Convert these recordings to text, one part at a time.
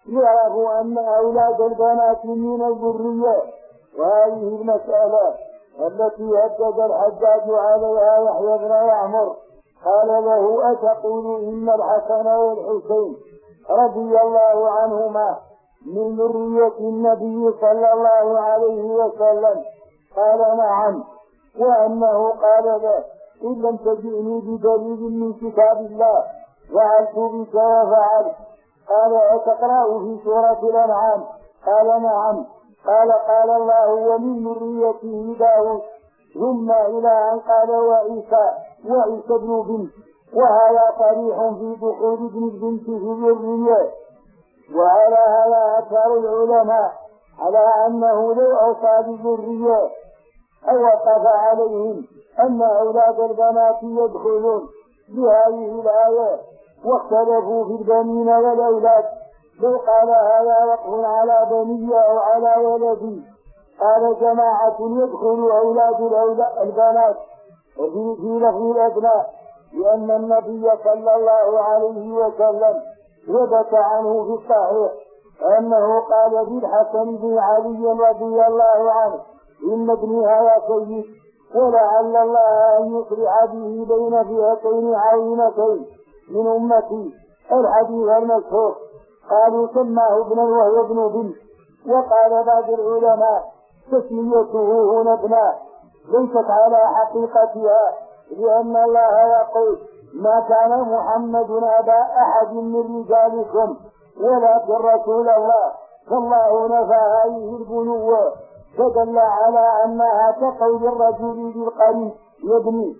يعرفوا أن أولاد البنات من الذرية. وهذه المسألة التي هدد الحجاج عليها يحيى بن يعمر قال له أتقول إن الحسن والحسين رضي الله عنهما من ذرية النبي صلى الله عليه وسلم؟ قال نعم. وأنه قال له إن لم تجئني بدليل من كتاب الله فعلت بك وفعلت. قال أتقرأ في سورة الأنعام؟ قال نعم. قال الله ومن ذريته داود ثم إلى أن قال وعيسى بن بنت. وهذا صريح في دخول ابن البنت في الذرية. وعلى هذا أكثر العلماء على أنه لو أوصى بالذرية أو وقف عليهم أن أولاد البنات يدخلون بهذه الآية واختلفوا في البنين والأولاد. لو قال هذا وقف على بني أو على ولدي. قال جماعة يدخل أولاد البنات في لفظ الأبناء لأن النبي صلى الله عليه وسلم ثبت عنه في الصحيح أنه قال بالحسن بن علي رضي الله عنه إن ابني هذا سيد ولعل الله أن يصلح به بين فئتين عظيمتين من أمتي. الحديث المشهور. قالوا سماه ابنا وهو ابن بنت. وقال بعض العلماء تسميته هنا ابناء ليست على حقيقتها لأن الله يقول ما كان محمد أبا أحد من رجالكم ولكن رسول الله. فالله نفى هذه البنوة فدل على أنها كقول الرجل بالقريب يبني.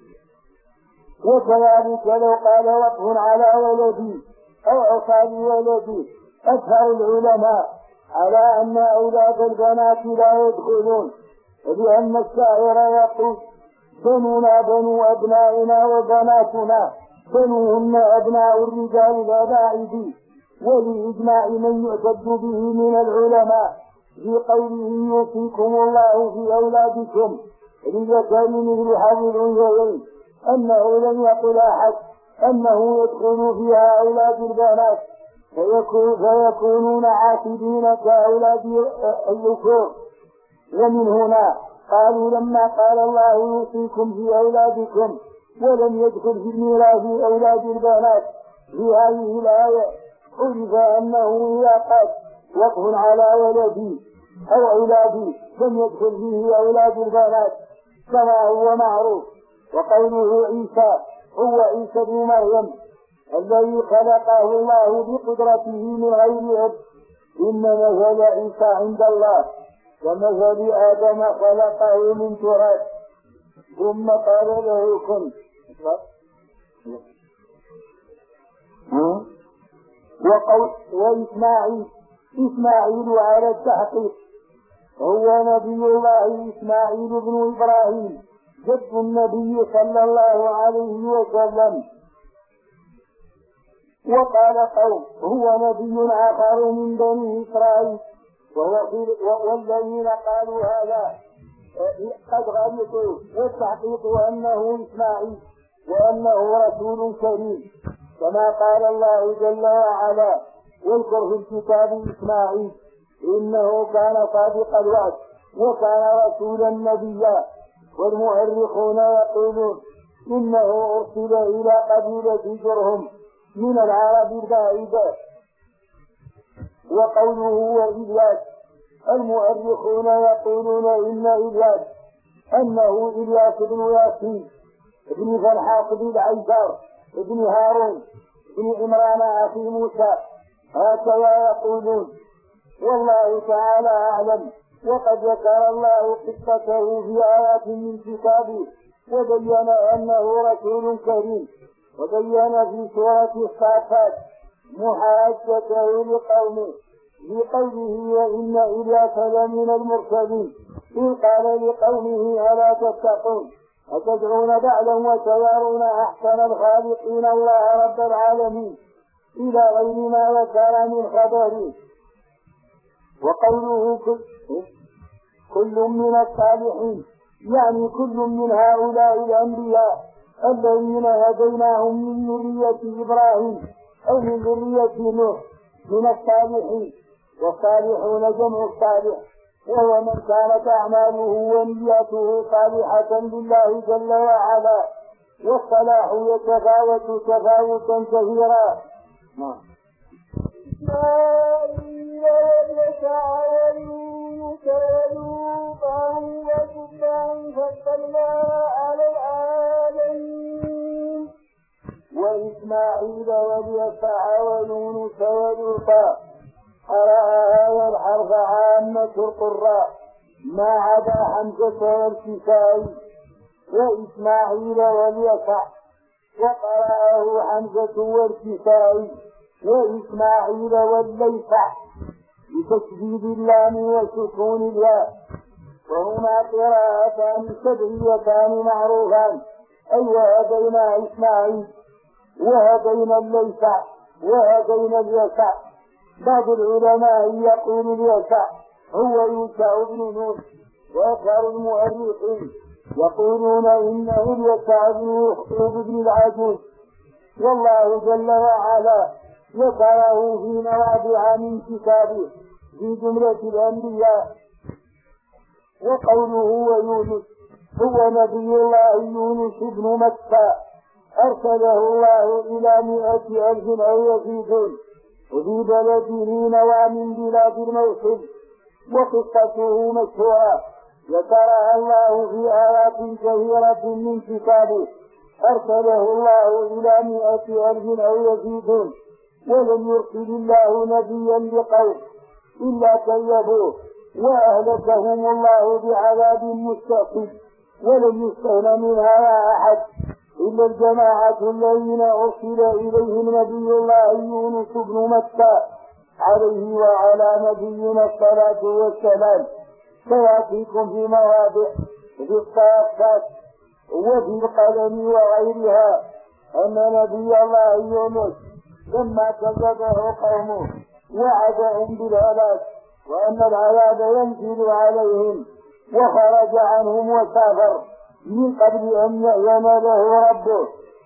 وكذلك لو قال وقف على ولدي أو عصى بولدي أكثر العلماء على أن أولاد البنات لا يدخلون لأن الشاعر يقول بنونا بنو أبنائنا وبناتنا بنوهن أبناء الرجال الأباعد. ولإجماع من يعتد به من العلماء في قوله يوصيكم الله في أولادكم للذكر مثل حظ الأنثيين أنه لم يقل أحد أنه يدخل فيها أولاد البنات فيكونون عاقبين كأولاد الذكور. ومن هنا قالوا لما قال الله يوصيكم في أولادكم ولم يدخل في الميراث أولاد البنات في هذه الآية عرف أنه إذا قال وقف على ولدي أو أولادي لم يدخل فيه أولاد البنات كما هو معروف. وقوله عيسى هو عيسى بن مريم الذي خلقه الله بقدرته من غير أب. إن مثل عيسى عند الله ومثل آدم خلقه من تراب ثم قال له كن. وإسماعيل على التحقيق هو نبي الله إسماعيل بن إبراهيم جد النبي صلى الله عليه وسلم. وقال قوم هو نبي آخر من بني إسرائيل والذين قالوا هذا قد غلطوا. والتحقيق أنه إسماعيل وأنه رسول كريم كما قال الله جل وعلا واذكر في الكتاب إسماعيل إنه كان صادق الوعد وكان رسولا نبيا. والمؤرخون يقولون إنه أرسل إلى قبيلة جرهم من العرب البعيدة. وقوله هو إلياس المؤرخون يقولون إن إلياس أنه إلياس بن ياسين ابن فلحاق بن عيسار ابن هارون ابن عمران أخي موسى هكذا يقولون والله تعالى أعلم. وقد ذكر الله قصته في آيات من كتابه وبين أنه رسول كريم. وبين في سورة الصافات محاجته لقومه بقوله وإن إلياس لمن المرسلين إذ قال لقومه ألا تتقون أتدعون بعلا وتذرون أحسن الخالقين الله رب العالمين إلى غير ما ذكر من خبره. وقوله كل من الصالحين يعني كل من هؤلاء الأنبياء الذين هديناهم من ذرية إبراهيم أو من ذرية نوح من الصالحين، والصالحون جمع الصالح، وهو من كانت أعماله ونياته صالحة لله جل وعلا، والصلاح يتفاوت تفاوتا كثيرا. إسماعيل ويسعى ولوطا وكلا فضلنا على العالمين. وإسماعيل واليسع ويونس ولوطا قرأ هذا الحرف عامة القراء ما عدا حمزة والكسائي. وإسماعيل واليسع وقرأه حمزة والكسائي. وإسماعيل والليسع بتشديد اللام وسكون الياء. وهما قراءتان سبعيتان معروفان، أي وهدينا إسماعيل وهدينا الليسع وهدينا اليسع. بعض العلماء يقول اليسع هو يوسع بن نون، وأكثر المؤرخين يقولون إنه اليسع بن العجوز. والله جل وعلا ذكره في مواضع من كتابه في جملة الأنبياء. وقوله ويونس هو نبي الله يونس بن متى، أرسله الله إلى 100,000 أو يزيدون، وفي بلده نوى من بلاد الموصل. وقصته مشهورة ذكرها الله في آيات كثيرة من كتابه. أرسله الله إلى 100,000 أو يزيدون، ولم يرسل الله نبيا لقوم إلا كذبوه وأهلكهم الله بعذاب مستقيم. ولم يستغن منها أحد إلا الجماعة الذين أرسل إليهم نبي الله يونس بن متى عليه وعلى نبينا الصلاة والسلام. سيأتيكم في مواضع في الصافات وفي القلم وغيرها أن نبي الله يونس لما كذبه قومه وعدهم بالهلاك وأن العذاب ينزل عليهم، وخرج عنهم وسافر من قبل أن يأذن له ربه،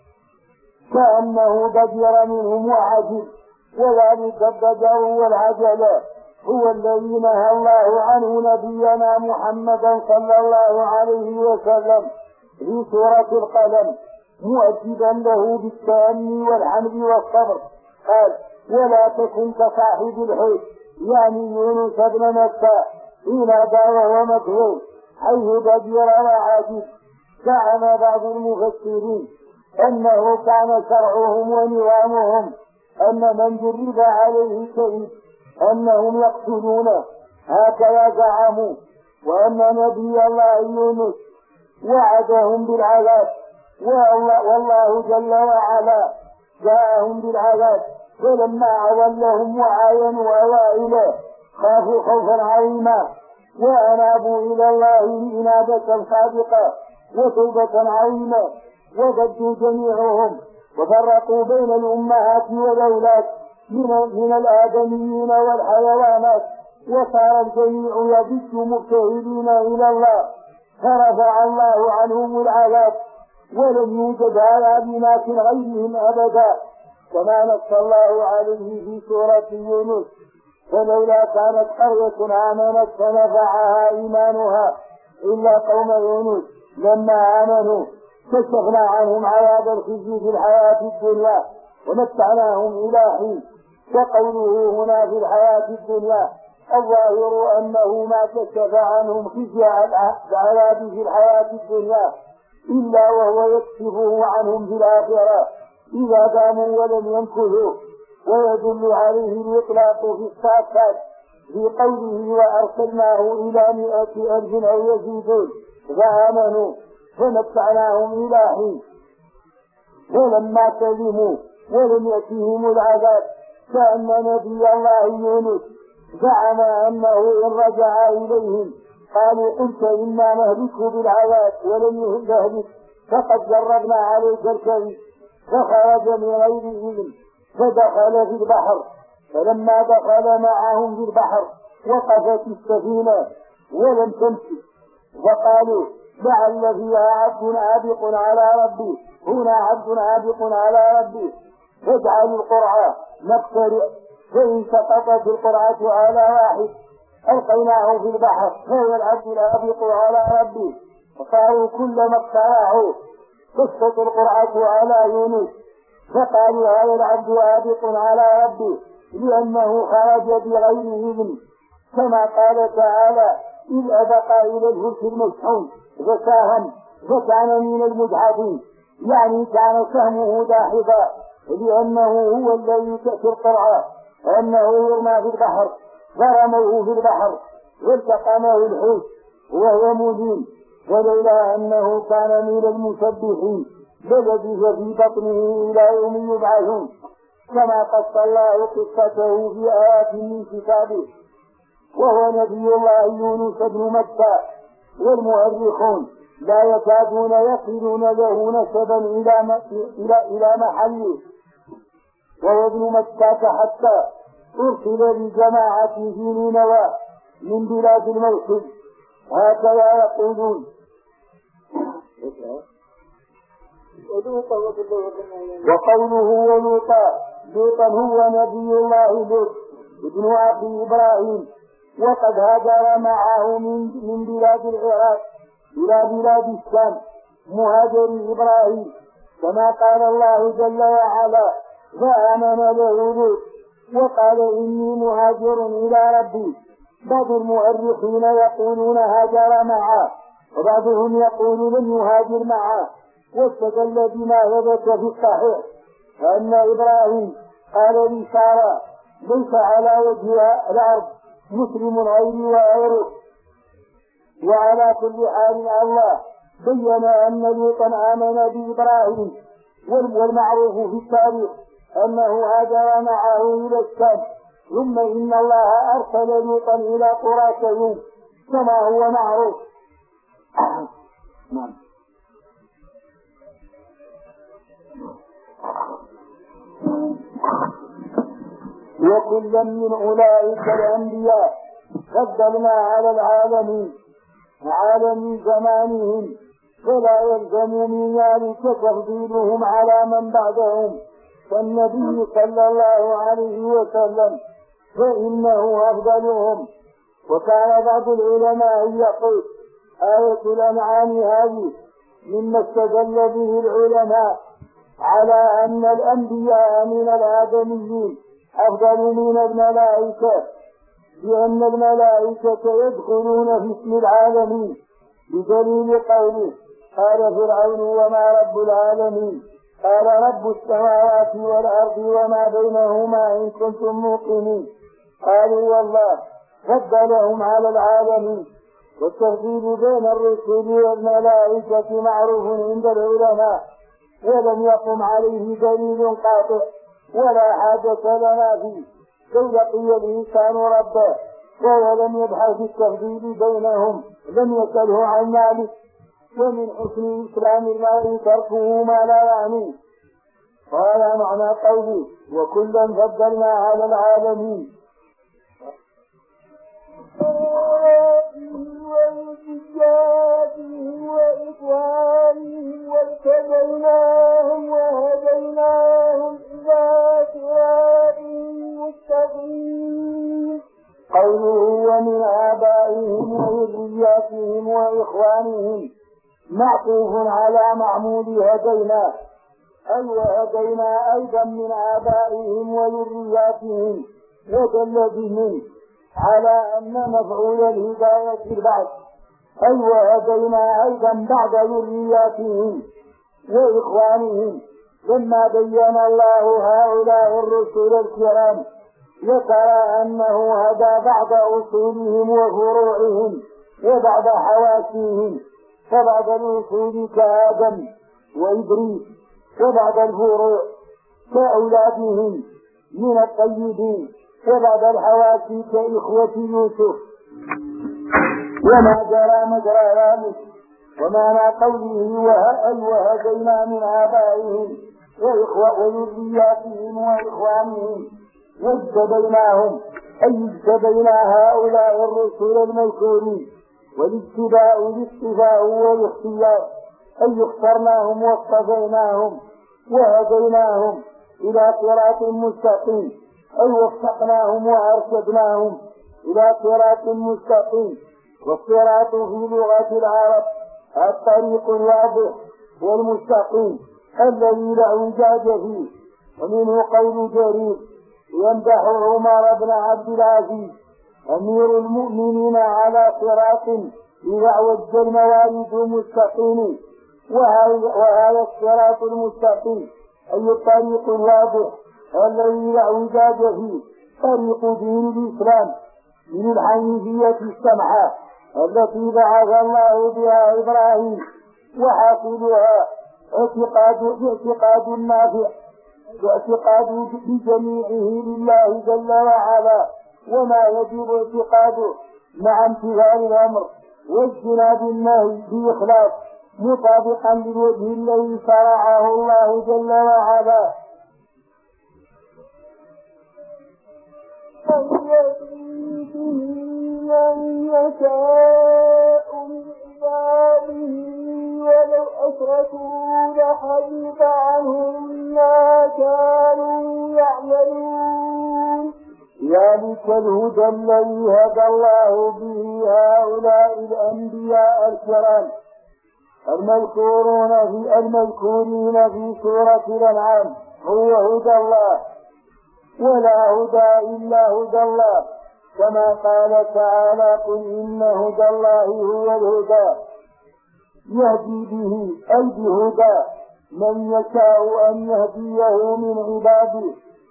كأنه بدر منهم وعجل. وذلك البدر والعجل هو الذي نهى الله عنه نبينا محمدا صلى الله عليه وسلم في سورة القلم، مؤكدا له بالتأني والحمد والصبر. قال: ولا تكن كصاحب الحوت، يعني يونس بن متى، حين نادى وهو مكذوب حيث بدر وعاجز. زعم بعض المفسرين أنه كان شرعهم ونظامهم أن من جرب عليه شيء أنهم يقتلونه، هكذا زعموا، وأن نبي الله يونس وعدهم بالعذاب، والله جل وعلا جاءهم بالعذاب. فلما أولهم وعاينوا أوائله خافوا خوفا عظيما، وأنابوا إلى الله إنابة صادقة وتوبة عظيمة، وبدوا جميعهم وفرقوا بين الأمهات والأولاد من الآدميين والحيوانات، وصار الجميع يبت مبتهلين إلى الله، فرفع الله عنهم العذاب، ولم يوجد على بنات غيرهم أبدا، كما نص الله عليه في سورة يونس: فلولا كانت قرية آمنت فنفعها إيمانها إلا قوم يونس لما آمنوا كشفنا عنهم عذاب الخزي في الحياة الدنيا ومتعناهم إلى حين. وقوله هنا في الحياة الدنيا الظاهر أنه ما كشف عنهم خزي العذاب في الحياة الدنيا إلا وهو يكشفه عنهم في الآخرة إذا داموا ولم ينكثوا. ويدل عليه الإطلاق في الصافات في قوله: وأرسلناه إلى 100,000 أو يزيدون فآمنوا فمتعناهم إلى حين. ولما سلموا ولم يأتهم العذاب كأن نبي الله يونس زعم أنه إن رجع إليهم قالوا: قلت إنا نهلك بالعذاب ولم نهلك، فقد جربنا عليك الكذب. فخرج من غير إذن فدخل في البحر، فلما دخل معهم في البحر وقفت السفينة ولم تمشي، فقالوا: لعل فيها عبد عابق على ربي، هنا عبد عابق على ربي، فاجعلوا القرعة نقترئ فإن سقطت القرعة على واحد ألقيناه في البحر فهو العبد الهابط على ربه، فقالوا كلما اقترعوا تسقط القرعة على يونس، فقالوا هذا العبد هابط على ربه لأنه خرج بغير إذن، كما قال تعالى إذ أبقى إلى الفلك المشحون فساهم فكان من المدحضين، يعني كان سهمه داحضا، لأنه هو الذي تأتي القرعة أنه يرمى في البحر فرموه في البحر والتقمه الحوت وهو مدين، ولولا أنه كان من المسبحين للبث في بطنه إلى يوم يبعثون، كما قص الله قصته في آيات من كتابه. وهو نبي الله يونس بن متى، والمؤرخون لا يكادون يصلون له نسبا إلى محله، وهو ابن مكة حتى أرسل بجماعة في نينوى من بلاد الموصل، هكذا يقولون. وقوله ولوطا هو نبي الله لوط ابن أخي إبراهيم، وقد هاجر معه من بلاد العراق إلى بلاد الشام مهاجر إبراهيم، كما قال الله جل وعلا فآمن له لوط وقال إني مهاجر إلى ربي. بعض المؤرخين يقولون هاجر معه، وبعضهم يقول لم يهاجر معه، واستدل بما ثبت في الصحيح أن إبراهيم قال لسارة ليس على وجه الأرض مسلم غيري وغيره. وعلى كل حال الله بين أن لوطا آمن بإبراهيم، والمعروف في التاريخ أنه هاجر معه إلى الشام، ثم إن الله أرسل لوطا إلى قرى سيوم كما هو معروف. وكلا من أولئك الأنبياء فضلنا على العالمين عالم زمانهم، فلا يلزم من ذلك تفضيلهم على من بعدهم كالنبي صلى الله عليه وسلم، فإنه أفضلهم. وكان بعض العلماء يقول آية الأنعام هذه مما استدل به العلماء على أن الأنبياء من الآدميين أفضل من الملائكة، لأن الملائكة يدخلون في اسم العالمين بدليل قوله قال فرعون وما رب العالمين قال رب السماوات والأرض وما بينهما إن كنتم موقنين. قالوا والله فضلهم على العالمين. والتفضيل بين الرسل والملائكة معروف عند العلماء، ولم يقم عليه دليل قاطع ولا حاجة لنا فيه، كي لقي الإنسان ربه وهو لم يبحث التفضيل بينهم لم يسأله عن ذلك. ومن حسن إسلام المرء تركه ما لا يعنيه. وهذا معنى قوله وكلا فضلنا على العالمين. وإيجادهم وإخوانهم واجتبيناهم وهديناهم إلى صراط مستقيم. قوله ومن آبائهم وذرياتهم وإخوانهم معطوف على معمول هدينا، أي وهدينا أيضا من آبائهم وذرياتهم، ودل بهم على أن مفعول الهداية البعث، أي وهدينا أيضا بعد ذرياتهم وإخوانهم. لما بين الله هؤلاء الرسل الكرام ذكر أنه هدى بعد أصولهم وفروعهم وبعد حواسيهم، فبعد الأصول كآدم وإدريس، وبعد الفروع كأولادهم من الطيبين، وبعد الحواسي كإخوة يوسف، وما جرى مجرى ذلك. ومعنى قوله وهدينا من آبائهم وذرياتهم وإخوانهم واجتبيناهم، أي اجتبينا هؤلاء الرسل المذكورين. والاجتباء والاختيار، أي اخترناهم واصطفيناهم وهديناهم إلى صراط مستقيم، أي وفقناهم وأرشدناهم إلى صراط مستقيم. والصراط في لغة العرب الطريق الواضح والمستقيم الذي لا اعوجاج فيه. ومنه قول جرير يمدح عمر بن عبد العزيز أمير المؤمنين على صراط إذا اعوج الموارد مستقيم. وهذا الصراط المستقيم أي الطريق الواضح الذي لا اعوجاج فيه طريق دين الإسلام من الحنيفية السمحة التي بعث الله بها إبراهيم، وحاصلها اعتقاد النافع واعتقاد بجميعه لله جل وعلا، وما يجب اعتقاده مع امتثال الأمر واجتناب النهي بإخلاص مطابقا للوجه الذي شرعه الله جل وعلا. فيهدي به من يشاء من عباده ولو أشركوا لحبط عنهم ما كانوا يعملون. ذلك الهدى الذي هدى الله به هؤلاء الأنبياء الكرام المذكورين في سورة الأنعام هو هدى الله، ولا هدى إلا هدى الله، كما قال تعالى قل إن هدى الله هو الهدى يهدي به أي بهدى من يشاء أن يهديه من عباده.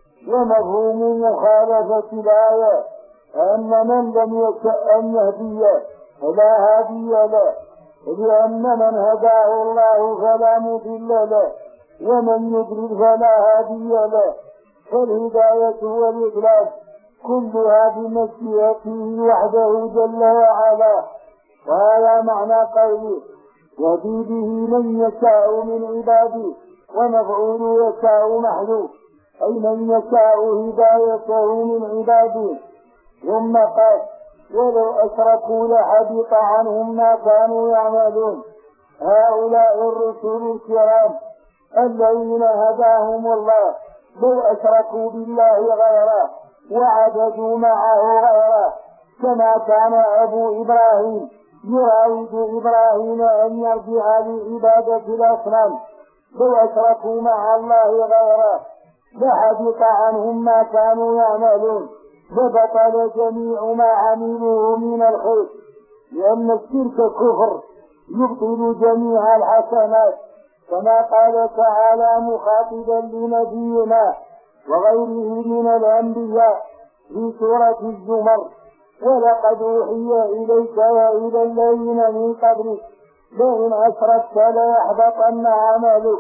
ومفهوم مخالفة الآية أن من لم يشاء أن يهديه فلا هادي له، لأن من هداه الله فلا مضل له ومن يضلل فلا هادي له. فالهداية والإخلاص كلها بمشيئته وحده جل وعلا. وهذا معنى قوله يهدي به من يشاء من عباده، ومفعول يشاء محذوف أي من يشاء هدايته من عباده. ثم قال ولو أشركوا لحبط عنهم ما كانوا يعملون. هؤلاء الرسل الكرام الذين هداهم الله لو أشركوا بالله غيره وعبدوا معه غيره، كما كان أبو إبراهيم يراود إبراهيم أن يرجع لعبادة الأصنام، لو أشركوا مع الله غيره لحبط عنهم ما كانوا يعملون وبطل جميع ما عملوه من الخير، لأن الشرك كفر يبطل جميع الحسنات، كما قال تعالى مخاطبا لنبينا وغيره من الأنبياء في سورة الزمر ولقد أوحي إليك وإلى الذين من قبلك لئن أشركت ليحبطن عملك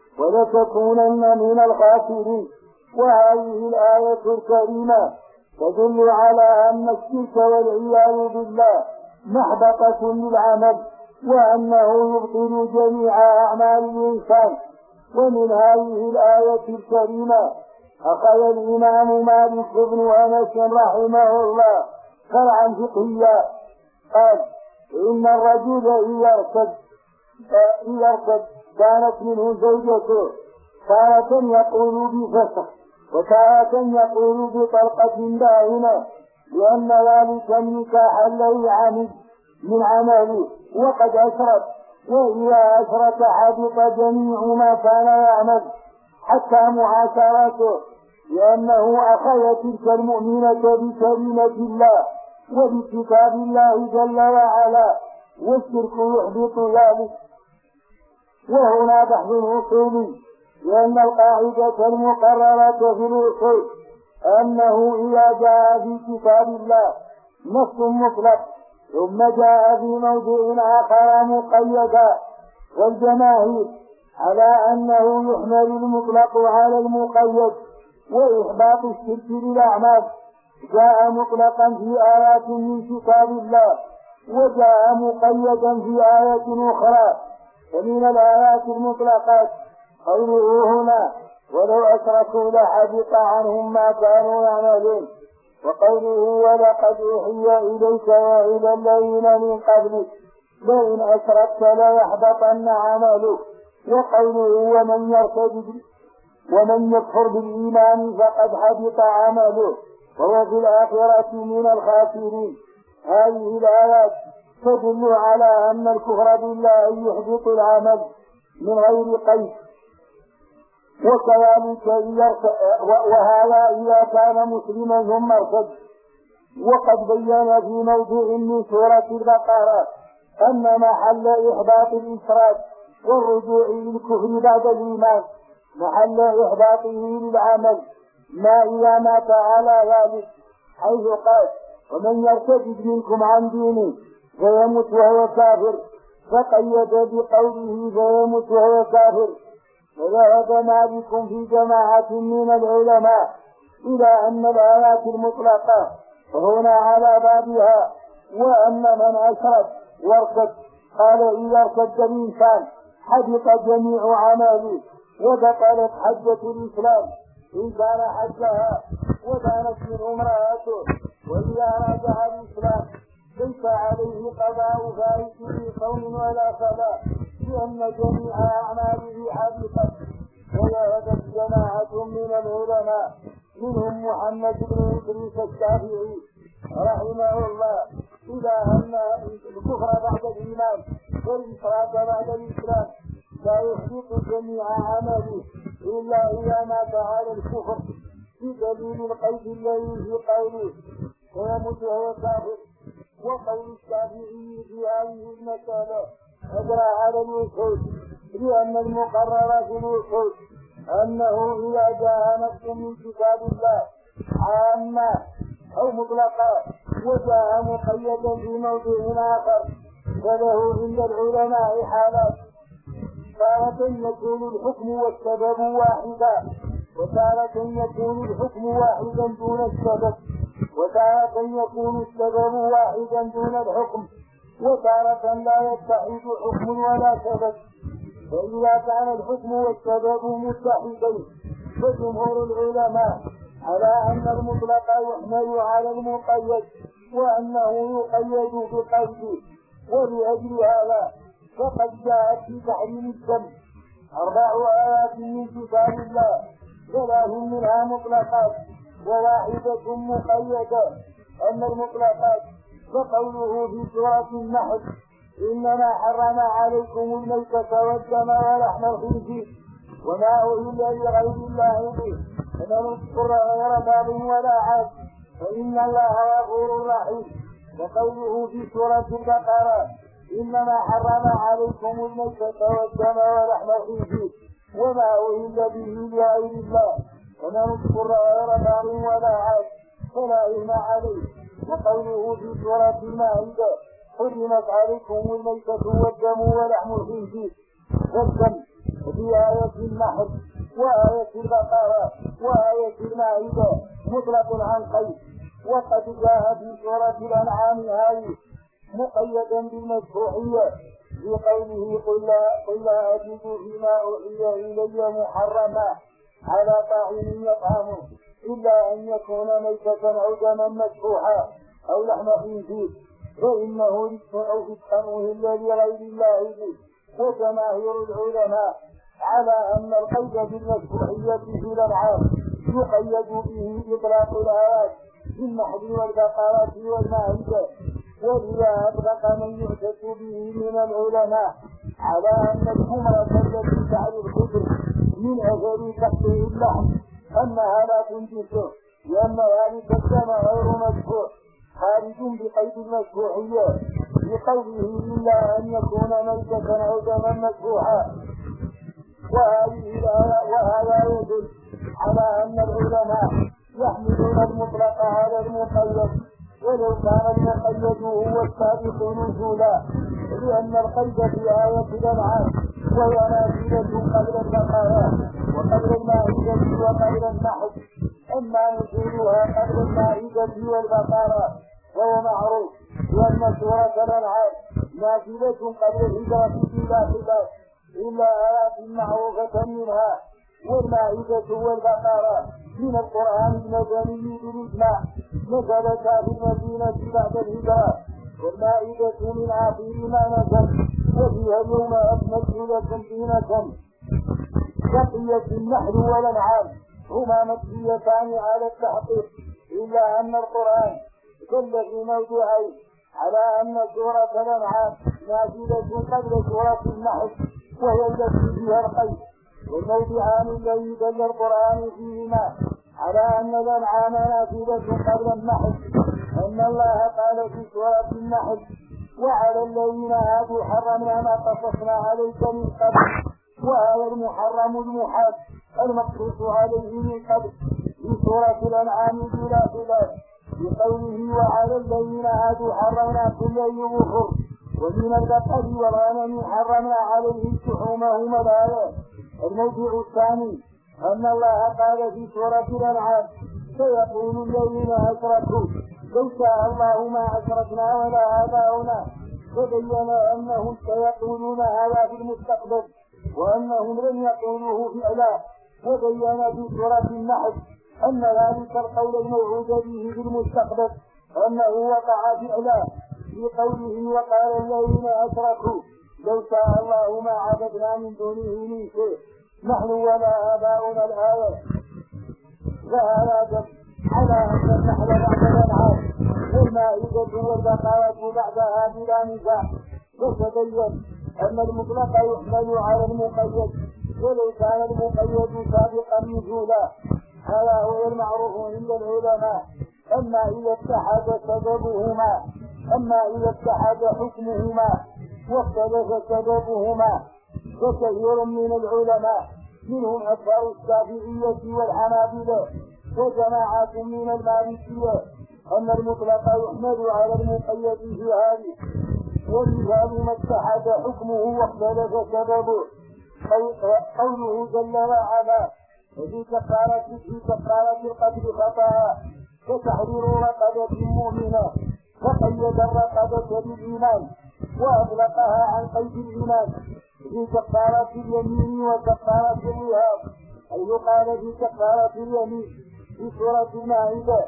ولتكونن من الخاسرين. وهذه الآية الكريمة تدل على أن الشرك والعياذ بالله محبطة للعمل، وأنه يبطل جميع أعمال الإنسان. ومن هذه الآية الكريمة أخذ الإمام مالك بن أنس رحمه الله فرعا فقهيا قال إن الرجل إذا ارتد كانت منه زوجته تارة يقول بفسخ وتارة يقول بطلقة باهنة، لأن ذلك النكاح الذي عمد من عمله وقد أشرك، وإذا أشرك حبط جميع ما كان يعمل حتى معاشرته، لأنه أخذ تلك المؤمنة بكلمة الله وبكتاب الله جل وعلا، والشرك يحبط ذلك. وهنا بحث أصولي، لأن القاعدة المقررة في الأصول أنه إذا جاء في كتاب الله نص مطلق ثم جاء في موضع آخر مقيدا، والجماهير على أنه يحمل المطلق على المقيد، وإحباط الشرك للأعمال جاء مطلقا في آيات من كتاب الله وجاء مقيدا في آية أخرى. ومن الآيات المطلقات قوله هنا ولو أشركوا لحبط عنهم ما كانوا يعملون، وقوله ولقد أوحي إليك وإلى الذين من قبلك لئن أشركت ليحبطن عملك، وقوله ومن يكفر بالإيمان فقد حبط عمله وهو في الآخرة من الخاسرين. هذه الآيات تدل على أن الكفر بالله يحبط العمل من غير قيد، وكذلك وهذا إذا كان مسلما ثم ارتد. وقد بين في موضوع من سورة البقرة أن محل إحباط الإشراك والرجوع للكفر بعد الإيمان محل إحباطه للعمل ما إذا مات على ذلك، حيث قال: ومن يرتد منكم عن دينه فيمت وهو كافر، فقيد بقوله فيمت وهو كافر. وذهب مالك في جماعة من العلماء إلى أن الآيات المطلقة هنا على بابها، وأن من أشرك وارتد قال إذا ارتد الإنسان حبط جميع عمله وبطلت حجة الإسلام إن كان حجها وكانت من امرأته، وإذا راجع الإسلام ليس عليه قضاء فائته صوم ولا صلاة لأن جميع أعماله حبطت. وذهبت جماعة من العلماء منهم محمد بن إدريس الشافعي رحمه الله إلى أن الكفر بعد الإيمان والإشراك بعد الإسلام لا يحبط جميع عمله إلا إذا مات على الكفر، بدليل القيد الذي في قوله ويموت وهو كافر. وقول الشافعي في هذه المسألة أجرى على الوصول، لأن المقرر في الوصول أنه إذا جاء نص من كتاب الله عامة أو مطلقة وجاء مقيدا في موضوع آخر فله عند العلماء حالات: تارة يكون الحكم والسبب واحدا، وتارة يكون الحكم واحدا دون السبب، وتارة يكون السبب واحدا دون الحكم، وتارة لا يتحد حكم ولا سبب. فإذا كان الحكم والسبب متحدين فجمهور العلماء على أن المطلق يحمل على المقيد وأنه يقيد بقيد. ولأجل هذا فقد جاءت في تحريم الدم 4 آيات من كتاب الله، 3 منها مطلقات وواحدة مقيدة. أما المطلقات فقوله في سورة النحل: إنما حرم عليكم الميتة والدم ولحم الخنزير وما أهل لغير الله به، فمن اضطر غير باغ ولا عاد فإن الله غفور رحيم. وقوله في سورة البقرة: إنما حرم عليكم الميتة والدم ولحم الخنزير وما أهل به لغير الله، فمن اضطر غير باغ ولا عاد فلا إثم عليه. وقوله في سورة المائدة: حرمت عليكم الميتة والدم ولحم الخنزير والدم، في آية النحل وآية البقرة وآية المائدة مطلق عن قيد. وقد جاء في سورة الأنعام هذه مقيدا بالمشروعية في قوله: قل لا أجد فيما أوحي إلي محرما على طاعم يطعمه إلا أن يكون ميتة أو دما مسفوحا أو لحم خنزير فإنه رجس أو فسقا أهل لغير الله به. وجماهير العلماء على أن القيد بالمشروعية في الأنعام يقيد به إطلاق الآيات في النحل والبقرة والمائدة. وإذا أطلق من يحدث به من العلماء على أن الحمرة التي تعرف الخضر من أثر تقطيع اللحم أنها لا تنجسه لأن ذلك الدم غير مشروع خارج بقيد المشروعية بقوله: إلا أن يكون ميتة أو دما مسفوحا. وهذا يدل على أن العلماء يحملون المطلق على المقيد ولو كان المقيد هو السابق نزولا، لأن القيد في آية الأنعام وهي نازلة قبل البقرة وقبل المائدة وقبل النحل، أما نزولها قبل المائدة والبقرة وهو معروف، لأن سورة الأنعام نازلة قبل الهجرة بلا خلاف إلا آيات معروفة منها، والمائدة والبقرة من القرآن المدني بالإجماع نزلتا في المدينة بعد الهجرة، والمائدة من آخر ما نزل وفيها اليوم أكملت لكم دينكم. بقيت النحل والأنعام هما مبنيتان على التحقيق، إلا أن القرآن دل في موضوعين على أن سورة الأنعام نازلة قبل سورة النحل وهي التي فيها القيد، والموضوعان الذي دل القرآن فيهما على أن الأنعام نازلة قبل النحل أن الله قال في سورة النحل: وعلى الذين هادوا حرمنا ما قصصنا عليك من قبل. وهذا المحرم المحال المقصوص عليه من قبل في سورة الأنعام بلا خلاف، بقوله: وعلى الذين هادوا حرمنا كل ذي ظفر ومن البقر والغنم حرمنا عليهم شحومهما. الآية. الموضوع الثاني أن الله قال في سورة الأنعام: سيقول الذين أشركوا لو شاء الله ما أشركنا ولا آباؤنا، فبين أنهم سيقولون هذا في المستقبل وأنهم لم يقولوه فعلا. وبين في سورة النحل أن ذلك القول الموعود به في المستقبل أنه وقع فعلا في قوله: وقال الذين أشركوا لو شاء الله ما عبدنا من دونه من شيء نحن ولا آباؤنا. الآية. فهذا دل على أن النحل بعد الأنعام والمائدة والبقرة بعدها بلا نزاع، وتبين أن المطلق يحمل على المقيد ولو كان المقيد سابقا نزولا. هذا هو المعروف عند العلماء. أما إذا اتحد حكمهما واختلف سببهما، وكثير من العلماء منهم أكثر الشافعية والحنابلة وجماعات من المالكية أن المطلق يحمل على المقيد في هذه، ولذلك ما اتحد حكمه واختلف سببه قوله جل وعلا: في كفارة القتل خطأ وتحرير رقبة مؤمنة، فقيد الرقبة بالإيمان وأطلقها عن قيد الإيمان في كفارة اليمين وكفارة الرهاب، أي قال في كفارة اليمين في سورة المائدة: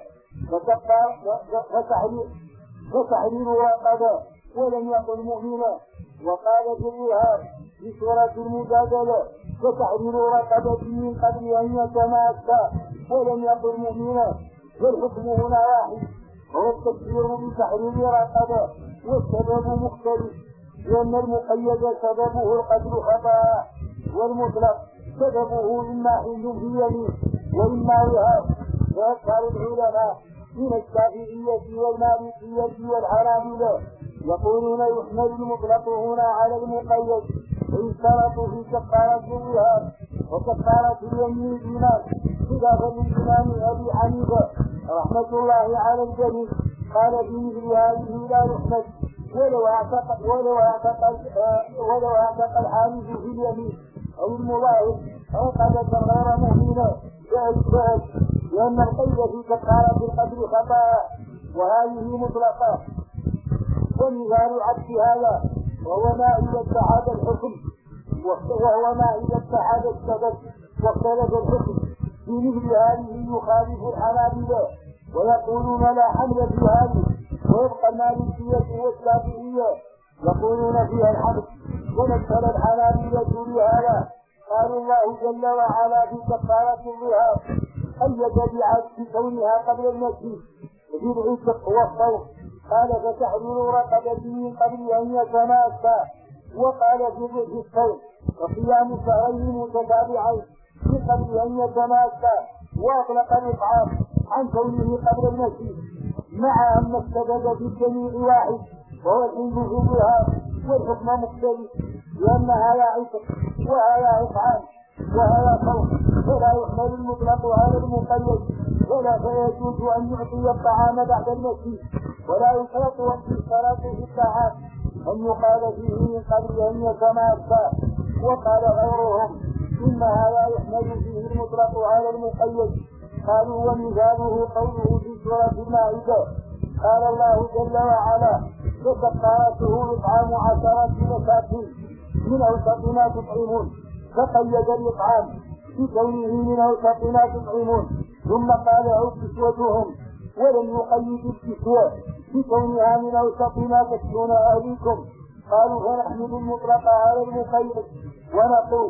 وتحرير رقبة ولم يقل مؤمنة، وقال في الرهاب في سورة المجادلة: وتحرير رقبة من قبل أن يتماسا ولم يقل مؤمنة. والحكم هنا واحد، هو التكفير بتحرير رقبة، والسبب مختلف، لأن المقيد سببه القتل خطأ، والمطلق سببه إما حل في يمين وإما رهاب. وأكثر العلماء من الشافعية والمالكية والحنابلة يقولون يحمل المطلق هنا على المقيد، ويشترط في كفارة الرهاب وكفارة اليمين الإيمان، خلافا للإمام أبي حنيفة رحمة الله على الجميع. قال في مثل هذه لا يحمل ولو اعتق الحالف في اليمين أو المظاهر رقبة غير مؤمنة فأجبرت، لأن القيد في كفارة القتل خطأ وهذه مطلقة. ومثال عكس هذا وهو ما إذا اتحد الحكم السبب واختلف الحكم في مثل هذه يخالف الحنابلة ويقولون لا حمل في هذه، ويبقى المالكية والشافعية يقولون فيها الحمل. ومثل الحنابلة لهذا قال الله جل وعلا في كفارة الرهاب: قيد بعكس كونها قبل المسجد وفي العتق والصوم، قال: فتحرير رقبة من قبل أن يتماسا، وقال في الصوم: وصيام شهرين متتابعين من قبل أن يتماسا، وأطلق الإطعام عن كونه قبل المسجد، مع أن السبب في الجميع واحد وهو الحل في الرهاب، والحكم مختلف، لأن هذا عتق وهذا إطعام وهذا صوم، فلا يحمل المطلق على المقيد، ولا فيجوز أن يعطي الطعام بعد المسجد، ولا يشرط وقت الصلاة في الطعام أن يقال فيه من قبل أن يتماسا. وقال غيرهم إن هذا يحمل فيه المطلق على المقيد. قالوا: ومثاله قوله في سورة المائدة: قال الله جل وعلا: وكفارته إطعام 10 مساكين من أوسط ما تطعمون، فقيد الإطعام بكونه من أوسط ما تطعمون، ثم قال: أو كسوتهم، ولم يقيد الكسوة بكونها من أوسط ما تكسون أهليكم. قالوا: فنحمل المطلق على المقيد ونقول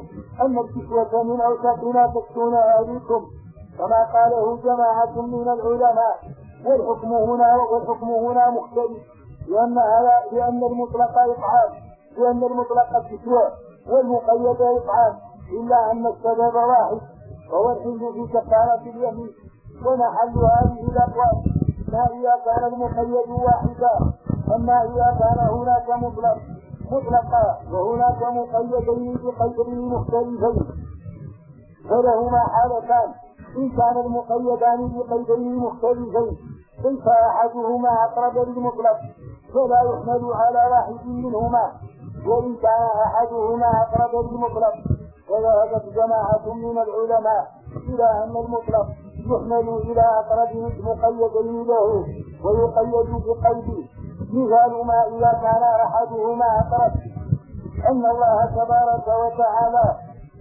أن الكسوة من أوسط ما تكسون أهليكم كما قاله جماعة من العلماء. والحكم هنا مختلف لأن المطلق إطعام، لأن المطلق الكسوة والمقيد إطعام، إلا أن السبب واحد وهو الحل في كفارة اليمين. ومحل هذه الأقوال ما إذا كان المقيد واحدا، أما إذا كان هناك مطلقا وهناك مقيدين بقيدين مختلفين فلهما حالتان. إن كان المقيدان بقيدين مختلفين ليس أحدهما أقرب للمطلق فلا يحمل على واحد منهما، وإن كان أحدهما أقرب للمطلق فذهبت جماعة من العلماء إلى أن المطلق يحمل إلى أقرب مقيدين له ويقيد بقيد. مثال ما إذا كان أحدهما أقرب أن الله تبارك وتعالى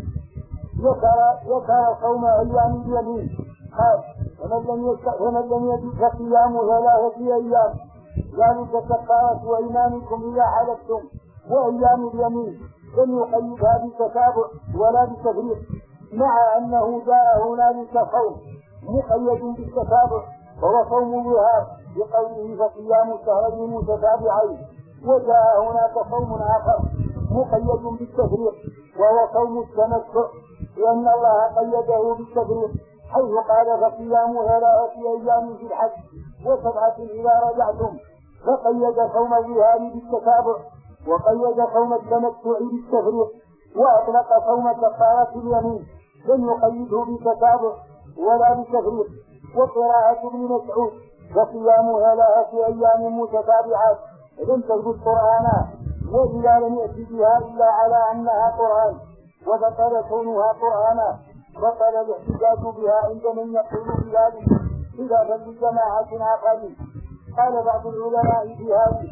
ذكر صوم أيام اليمين قال ومن لم يجد فصيام 3 أيام ذلك كفارة أيمانكم إذا حلفتم. وأيام اليمين لم يقيدها بتتابع ولا بتفريق، مع أنه جاء هنالك صوم مقيد بالتتابع وهو صوم الظهار بقوله فصيام شهرين متتابعين. وجاء هناك صوم آخر مقيد بالتفريق وهو صوم التمتع، لأن الله قيده بالتفريق حيث قال فصيام 3 أيام في الحج و7 إذا رجعتم، فقيد صوم الظهار بالتتابع وقيد صوم التمتع بالتفريق، وأطلق صوم كفارة اليمين لم يقيده بالتتابع ولا بالتفريق. وقراءة ابن مسعود فصيام 3 أيام متتابعات لم تثبت قرآنا، وإذا لم يأتي بها إلا على أنها قرآن وبطل كونها قرآنا بطل الاحتجاج بها عند من يقول بذلك خلافا لجماعة آخرين. قال بعض العلماء في هذه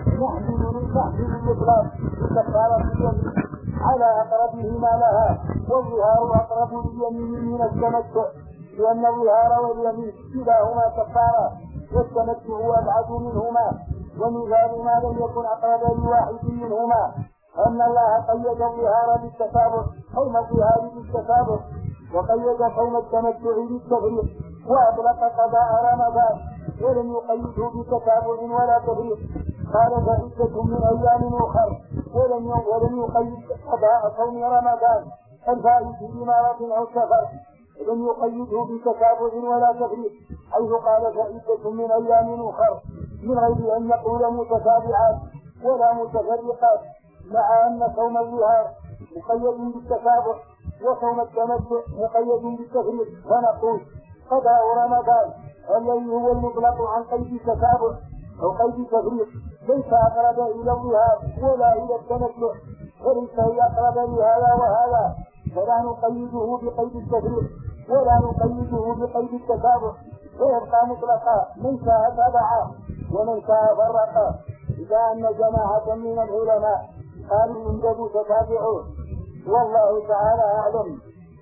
نحمل الإطلاق بكفارة اليمين على أقربهما لها، والظهار أقرب لليمين من التمتع، لأن الظهار واليمين كلاهما كفارة والتمتع أبعد منهما. ومثال ما لم يكن أقرب لواحد منهما أن الله قيد الظهار بالتتابع صوم الظهار بالتتابع وقيد صوم التمتع بالتفريق، وأطلق قضاء رمضان ولم يقيده بتتابع ولا تفريق. قال فعدة من أيام أخر ولم يقيد قضاء صوم رمضان الفائت بمرض أو سفر، لم يقيده بتتابع ولا تفريق، حيث قال فعدة من أيام أخر من غير أن يقول متتابعات ولا متفرقات، مع أن صوم الظهار مقيد بالتتابع وصوم التمتع مقيد بالتفريق. فنقول قضاء رمضان الذي هو المطلق عن قيد تتابع أو قيد تفريق ليس أقرب إلى الظهار ولا إلى التمتع، وليس أقرب لهذا وهذا، فلا نقيده بقيد التفريق ولا نقيده بقيد التتابع، ويبقى مطلقا من شاء تابعه ومن شاء فرقه. إذا أن جماعة من العلماء قالوا ينجب تتابعه والله تعالى أعلم.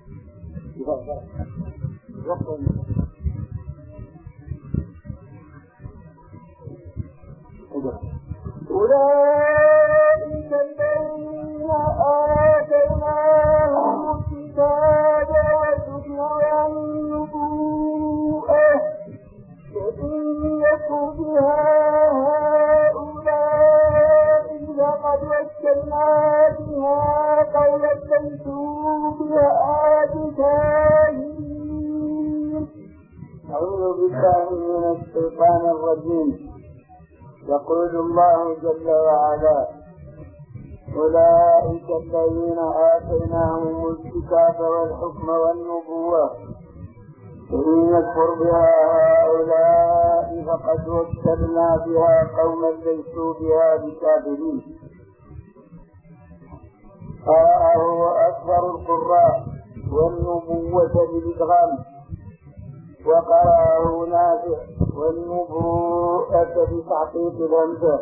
أولئك الذين آتيناهم الكتاب وذكر النبوءة وإن يكن بها هؤلاء لقد وكلنا بها قولا ليسوا بها بكاهنين. أعوذ بالله من الشيطان الرجيم. يقول الله جل وعلا أولئك الذين آتيناهم الكتاب والحكم والنبوة وإن يكفر بها هؤلاء فقد وكلنا بها قوما ليسوا بها بكافرين. قرأه أكثر القراء والنبوة بالإدغام، وقرأه نافع والنبوءة بتحقيق الهمزة.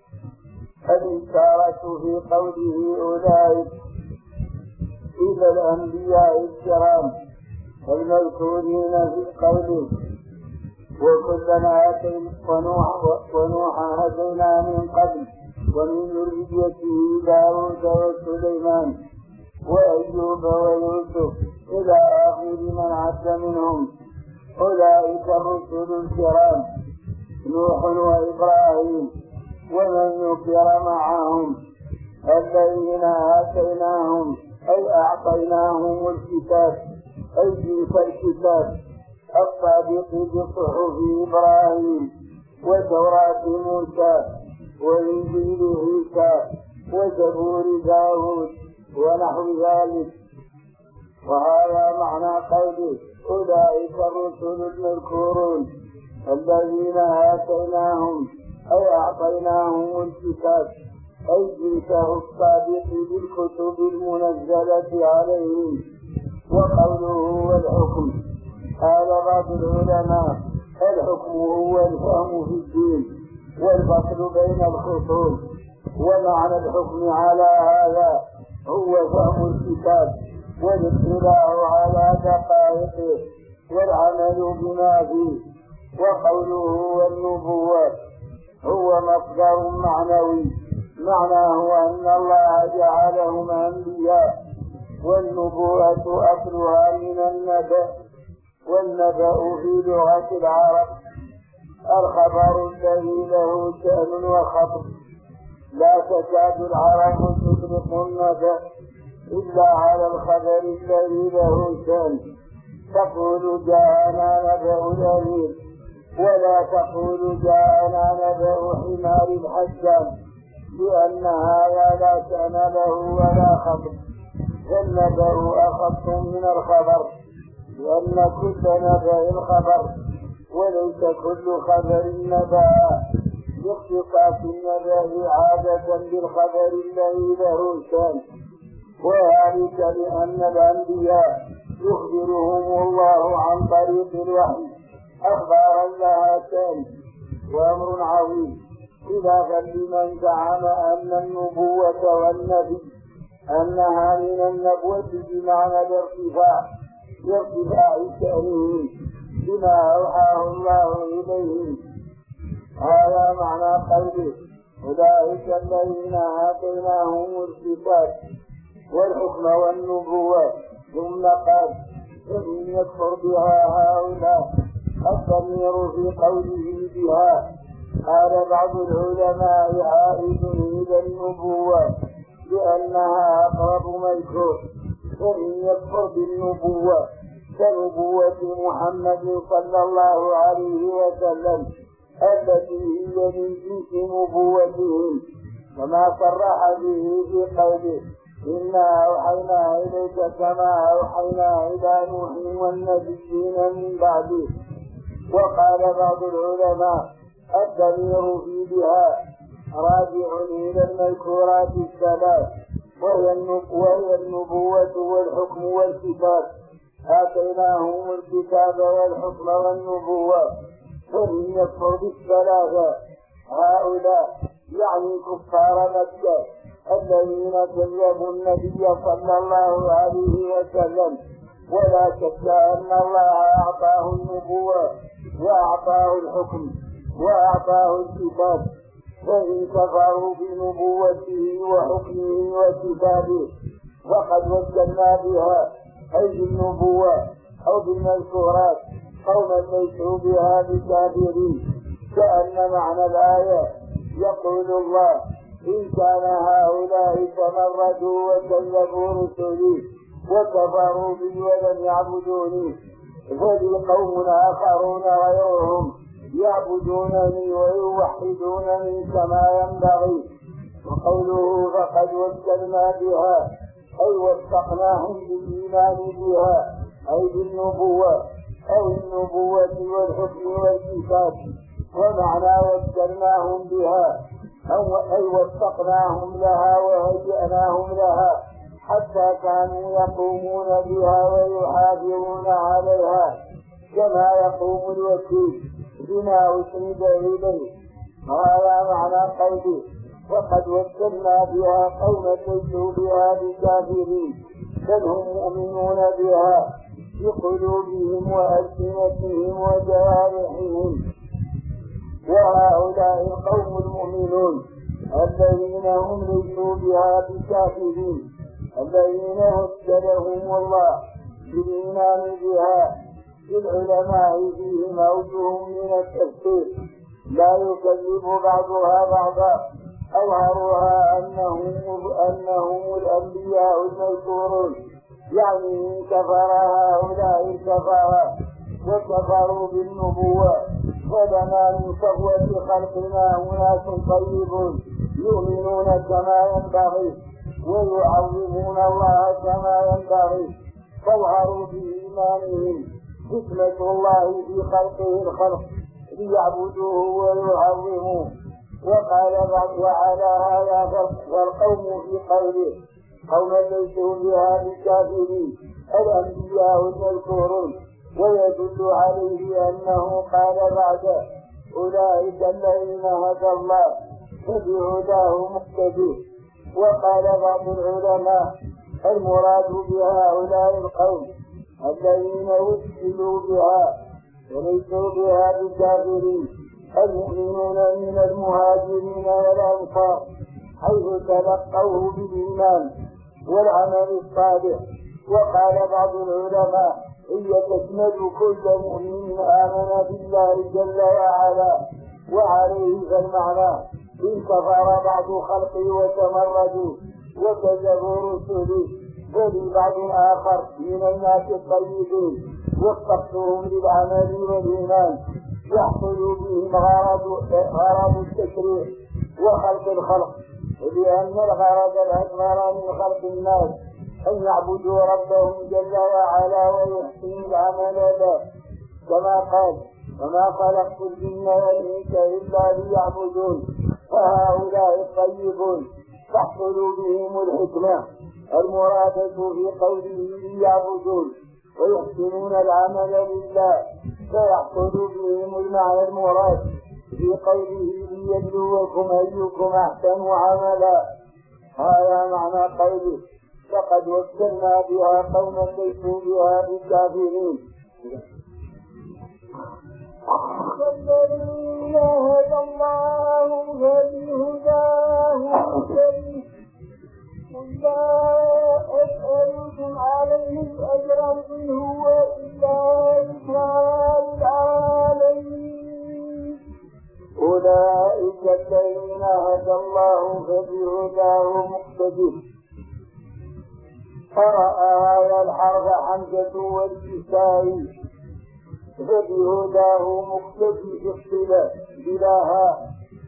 الإشارة في قوله أولئك إلى الأنبياء الكرام المذكورين في قوله وكلنا آتينا ونوحا هدينا من قبل ومن ذريته داود وسليمان وأيوب ويوسف إلى آخر من عد منهم. أولئك الرسل الكرام نوح وإبراهيم ومن يكر معهم الذين آتيناهم أي أعطيناهم الكتاب أي جنس الكتاب الصادق بصحف إبراهيم وتوراة موسى وإنجيل عيسى وزبور داود ونحو ذلك. وهذا معنى قوله أولئك الرسل المذكورون الذين آتيناهم أي أعطيناهم الكتاب أي جنسه الصادق بالكتب المنزلة عليهم. وقوله والحكم قال بعض العلماء الحكم هو الفهم في الدين والفصل بين الخصوم، ومعنى الحكم على هذا هو فهم الكتاب والاطلاع على دقائقه والعمل بما فيه. وقوله والنبوة هو مصدر معنوي معناه أن الله جعلهم أنبياء، والنبوة أصلها من النبأ، والنبأ في لغة العرب الخبر الذي له شأن وخبر. لا تكاد العرب تطلق النبأ إلا على الخبر الذي له شأن، تقول جاءنا نبأ الأمير ولا تقول جاءنا نبأ حمار الحجام، لأن هذا لا شأن له ولا خبر. فالنبأ أخص من الخبر لأن كل نبأ خبر وليس كل خبر نبأ، باختصاص النبأ عادة بالخبر الذي له شأن، وذلك لأن الأنبياء يخبرهم الله عن طريق الوحي أخبارا لها شأن وأمر عظيم، خلافا لمن زعم أن النبوة والنبي أنها من النبوة بمعنى الارتفاع شأنهم بما أوحاه الله إليهم. هذا معنى قوله أولئك الذين آتيناهم الكتاب والحكم والنبوة. ثم قال فإن يكفر بها هؤلاء الضمير في قوله بها. قال بعض العلماء عائد إلى النبوة لأنها أقرب مذكور. فإن يكفر بالنبوة كنبوة محمد صلى الله عليه وسلم التي هي من جنس نبوتهم، كما صرح به في قوله إنا أوحينا إليك كما أوحينا إلى نوح والنبيين من بعده. وقال بعض العلماء الضمير في بها راجع إلى المذكورات الثلاث وهي النبوة والحكم والكتاب. آتيناهم الكتاب والحكم والنبوة. فإن يكفر بالثلاثة هؤلاء يعني كفار مكة الذين كذبوا النبي صلى الله عليه وسلم، ولا شك أن الله أعطاه النبوة وأعطاه الحكم وأعطاه الكتاب. فإن كفروا بنبوته وحكمه وكتابه وقد وكلنا بها أي بالنبوة أو بالمذكورات قوما ليسوا بها بكافرين، كأن معنى الآية يقول الله إن كان هؤلاء تمردوا وكذبوا رسلي وكفروا بي ولم يعبدوني فلي قوم آخرون غيرهم يعبدونني ويوحدونني كما ينبغي. وقوله فقد وكلنا بها أي وفقناهم بالإيمان بها أي بالنبوة أو النبوة والحكم والكتاب. ومعنى وكلناهم بها أي وفقناهم لها وهيئناهم لها حتى كانوا يقومون بها ويحافظون عليها كما يقوم الوكيل بما أسند إليه. هذا معنى قوله وقد وكلنا بها قوما ليسوا بها بكافرين، بل هم مؤمنون بها بقلوبهم وألسنتهم وجوارحهم. وهؤلاء القوم المؤمنون الذين هم ليسوا بها بكافرين الذين وكلهم الله بالإيمان بها. للعلماء فيهم أوجه من التفسير لا يكذب بعضها بعضا. أظهرها أنهم الأنبياء المذكورون، يعني إن كفر هؤلاء الكفرة وكفروا بالنبوة فلنا من صفوة خلقنا أناس طيبون يؤمنون كما ينبغي ويعظمون الله كما ينبغي، فاظهروا بإيمانهم حكمة الله في خلقه الخلق ليعبدوه ويعظموه. وقال بعد وعلى هذا والقوم في قوله قوما ليسوا بها بكافرين الأنبياء المذكورون، ويدل عليه أنه قال بعد أولئك الذين هدى الله فبهداه مقتدي. وقال بعض العلماء المراد بهؤلاء القوم الذين وكلوا بها وليسوا بها بكافرين المؤمنون من المهاجرين والأنصار حيث تلقوه بالإيمان والعمل الصالح. وقال بعض العلماء هي تشمل كل مؤمن آمن بالله جل وعلا، وعليه فالمعنى إن كفر بعض خلقه وتمردوا وكذبوا رسله ولبعض آخر من الناس الطيبين وفقتهم للعمل والإيمان يحصل بهم غرض التشريع وخلق الخلق، لأن الغرض الأكبر من خلق الناس أن يعبدوا ربهم جل وعلا ويحسنوا العمل له، كما قال وما خلقت الجن والإنس إلا ليعبدون. فهؤلاء الطيبون تحصل بهم الحكمة المرادة في قوله ليعبدون ويحسنون العمل لله، فيحصل بهم المعنى المراد في قوله ليبلوكم أيكم أحسن عملا. هذا معنى قوله لقد وكلنا بها قوما ليسوا بها بكافرين. والذين هدى الله فبهداه مقتدي. قل لا أسألكم عليه أجرا إن هو إلا ذكرى للعالمين. أولئك الذين هدى الله فبهداه مقتدي. قرأ هذا الحرف حمزة والكسائي فبهداه مقتدي اختلاف بلاها،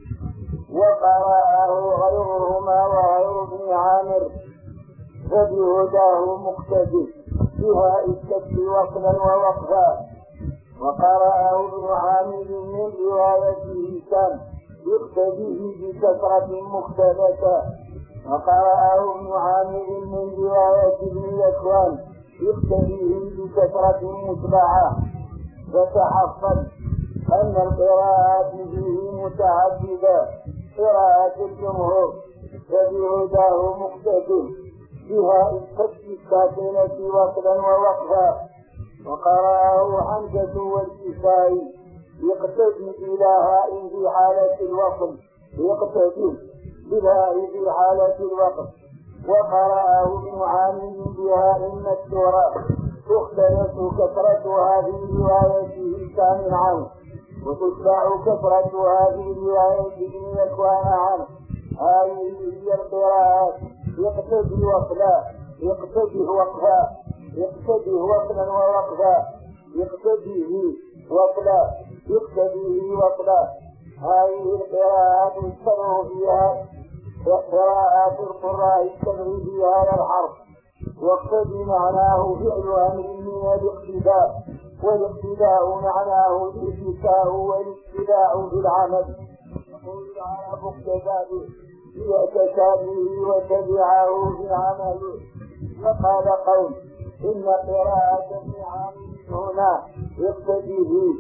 وقرأه غيرهما وغير ابن عامر فبهداه مقتدي بها التكفي وصلا ووقفا. وقرأه ابن عامر من روايته كان يقتديه بكثرة مختلفة، وقرأه ابن عامر من رواية ابن ذكوان يقتديه بكثرة متبعة. فتحصل أن القراءات فيه متعددة قراءة الجمهور فبهداه مقتدي بها الفتح الساكنة وصلا ووقفا. وقرأه حمزة والكسائي يقتدي بلاها في حالة الوصل يقتدي بها في حالة الوقف. وقرأه ابن عامر بها إن السورة تختلف كثرتها في روايته كامل عنه وتتبع كثرتها في رواية ابن ذكوان عنه. هذه هي القراءات يقتدي وصلا يقتدي وقفا يقتدي وصلا ووقفا يقتديه وصلا يقتديه وصلا. هذه القراءات يشتبه فيها قراءات القراء يشتبه في هذا الحرف. واقتدي معناه فعل أمر من الاقتداء، والاقتداء معناه الاتكاء والاتباع في العمل. يقول العرب اقتدى به وتبعه في العمل. وقال قوم إن قراءة ابن عامر هنا يقتديه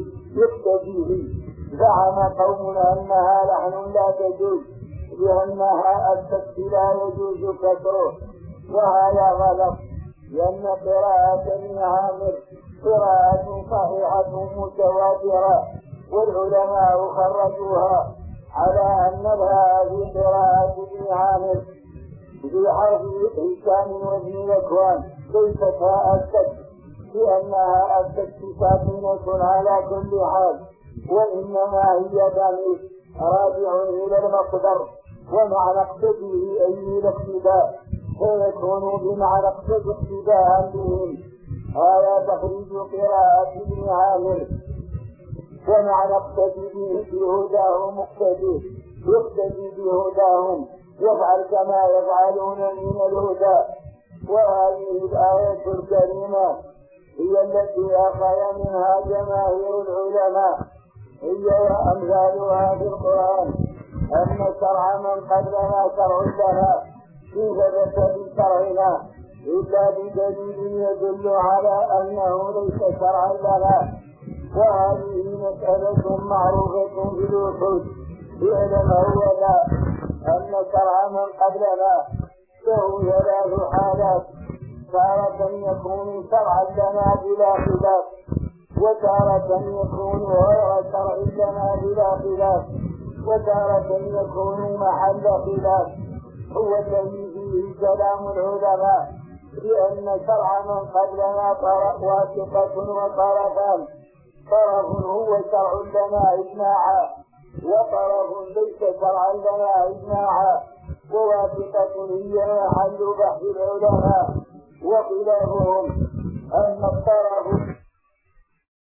زعم قوم أنها لحن لا تجوز لأنها التكفي لا يجوز كسره، وهذا غلط، لأن قراءة ابن عامر قراءة صحيحة متواترة، والعلماء خرجوها على أن لها في قراءة ابن عامر في حرف هشام وابن ذكوان ليست أكدت لأنها أكدت ساكنة على كل حال، وإنما هي ضمير راجع إلى المقدر ومعنى اقتديه أي الاقتداء، فيكون بمعنى اقتدي اقتداء بهم. هذا تخريج قراءة ابن عامر. ومعنى اقتدي به بهداهم مقتدي، يقتدي بهداهم، يفعل كما يفعلون من الهدى. وهذه الآية الكريمة هي التي أخذ منها جماهير العلماء، هي وأمثالها في القرآن، أن شرع من قبلنا شرع لنا، كيف ثبت بشرعنا إلا بدليل يدل على أنه ليس شرعا لنا. وهذه مسألة معروفة في الوحود، اعلم أولا أن شرع من قبلنا له ثلاث حالات: تارة يكون شرعا لنا بلا خلاف، وتارة يكون غير شرع لنا بلا خلاف، وتارة يكون محل خلاف. هو الذي فيه كلام العلماء، لأن شرع من قبلنا واسطة وطرفان: طرف هو شرع لنا إجماعا، وطرف ليس شرعا لنا إجماعا، وواسطة هي محل بحث العلماء. وخلافهم أن الطرف